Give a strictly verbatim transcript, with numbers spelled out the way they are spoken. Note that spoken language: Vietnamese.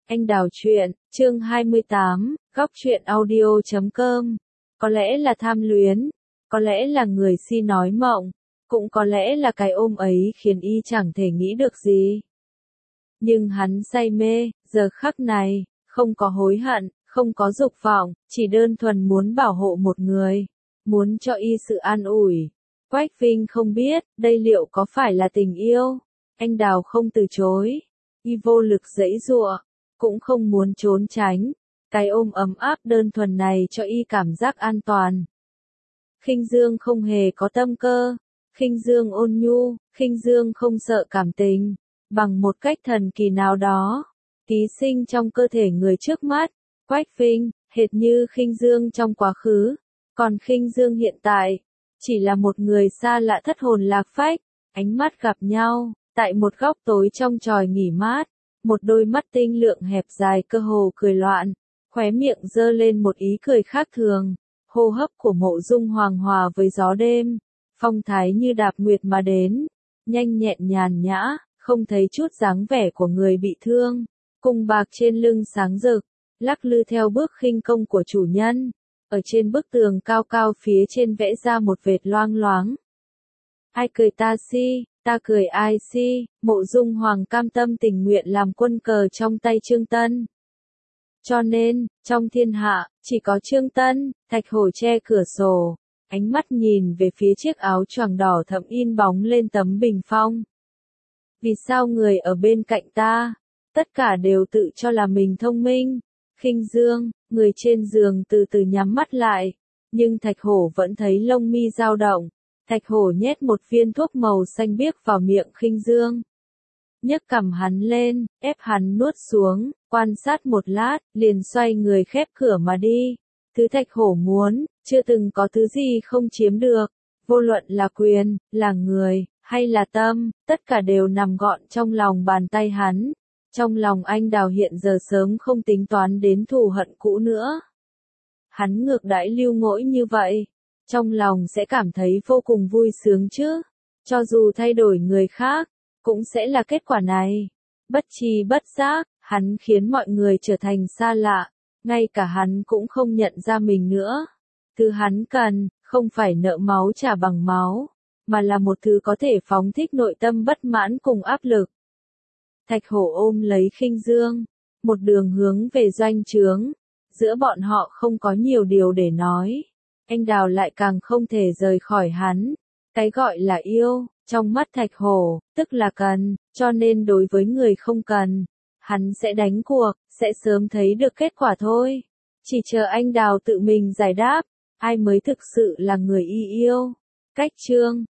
Anh đào truyện, chương hai mươi tám, góc truyện audio chấm com. Có lẽ là tham luyến, có lẽ là người si nói mộng, cũng có lẽ là cái ôm ấy khiến y chẳng thể nghĩ được gì. Nhưng hắn say mê, giờ khắc này, không có hối hận, không có dục vọng, chỉ đơn thuần muốn bảo hộ một người, muốn cho y sự an ủi. Quách Vinh không biết, đây liệu có phải là tình yêu? Anh đào không từ chối, y vô lực giãy giụa, cũng không muốn trốn tránh. Cái ôm ấm áp đơn thuần này cho y cảm giác an toàn. Khinh Dương không hề có tâm cơ, Khinh Dương ôn nhu, Khinh Dương không sợ cảm tình, bằng một cách thần kỳ nào đó, ký sinh trong cơ thể người trước mắt. Quách Vinh, hệt như Khinh Dương trong quá khứ, còn Khinh Dương hiện tại, chỉ là một người xa lạ thất hồn lạc phách. Ánh mắt gặp nhau, tại một góc tối trong tròi nghỉ mát, một đôi mắt tinh lượng hẹp dài cơ hồ cười loạn, khóe miệng giơ lên một ý cười khác thường. Hô hấp của Mộ Dung Hoàng hòa với gió đêm, phong thái như đạp nguyệt mà đến, nhanh nhẹn nhàn nhã, không thấy chút dáng vẻ của người bị thương. Cung bạc trên lưng sáng rực, lắc lư theo bước khinh công của chủ nhân. Ở trên bức tường cao cao phía trên vẽ ra một vệt loang loáng. Ai cười ta si, ta cười ai si, Mộ Dung Hoàng cam tâm tình nguyện làm quân cờ trong tay Trương Tân. Cho nên, trong thiên hạ, chỉ có Trương Tân. Thạch Hổ che cửa sổ, ánh mắt nhìn về phía chiếc áo choàng đỏ thẫm in bóng lên tấm bình phong. Vì sao người ở bên cạnh ta, tất cả đều tự cho là mình thông minh? Khinh Dương, người trên giường từ từ nhắm mắt lại, nhưng Thạch Hổ vẫn thấy lông mi dao động. Thạch Hổ nhét một viên thuốc màu xanh biếc vào miệng Khinh Dương, nhấc cằm hắn lên, ép hắn nuốt xuống, quan sát một lát, liền xoay người khép cửa mà đi. Thứ Thạch Hổ muốn, chưa từng có thứ gì không chiếm được, vô luận là quyền, là người, hay là tâm, tất cả đều nằm gọn trong lòng bàn tay hắn. Trong lòng anh đào hiện giờ sớm không tính toán đến thù hận cũ nữa. Hắn ngược đãi Lưu Ngỗi như vậy, trong lòng sẽ cảm thấy vô cùng vui sướng chứ. Cho dù thay đổi người khác, cũng sẽ là kết quả này. Bất tri bất giác, hắn khiến mọi người trở thành xa lạ, ngay cả hắn cũng không nhận ra mình nữa. Thứ hắn cần, không phải nợ máu trả bằng máu, mà là một thứ có thể phóng thích nội tâm bất mãn cùng áp lực. Thạch Hổ ôm lấy Khinh Dương, một đường hướng về doanh trướng. Giữa bọn họ không có nhiều điều để nói, anh đào lại càng không thể rời khỏi hắn. Cái gọi là yêu, trong mắt Thạch Hổ, tức là cần, cho nên đối với người không cần, hắn sẽ đánh cuộc, sẽ sớm thấy được kết quả thôi. Chỉ chờ anh đào tự mình giải đáp, ai mới thực sự là người y yêu. Cách chương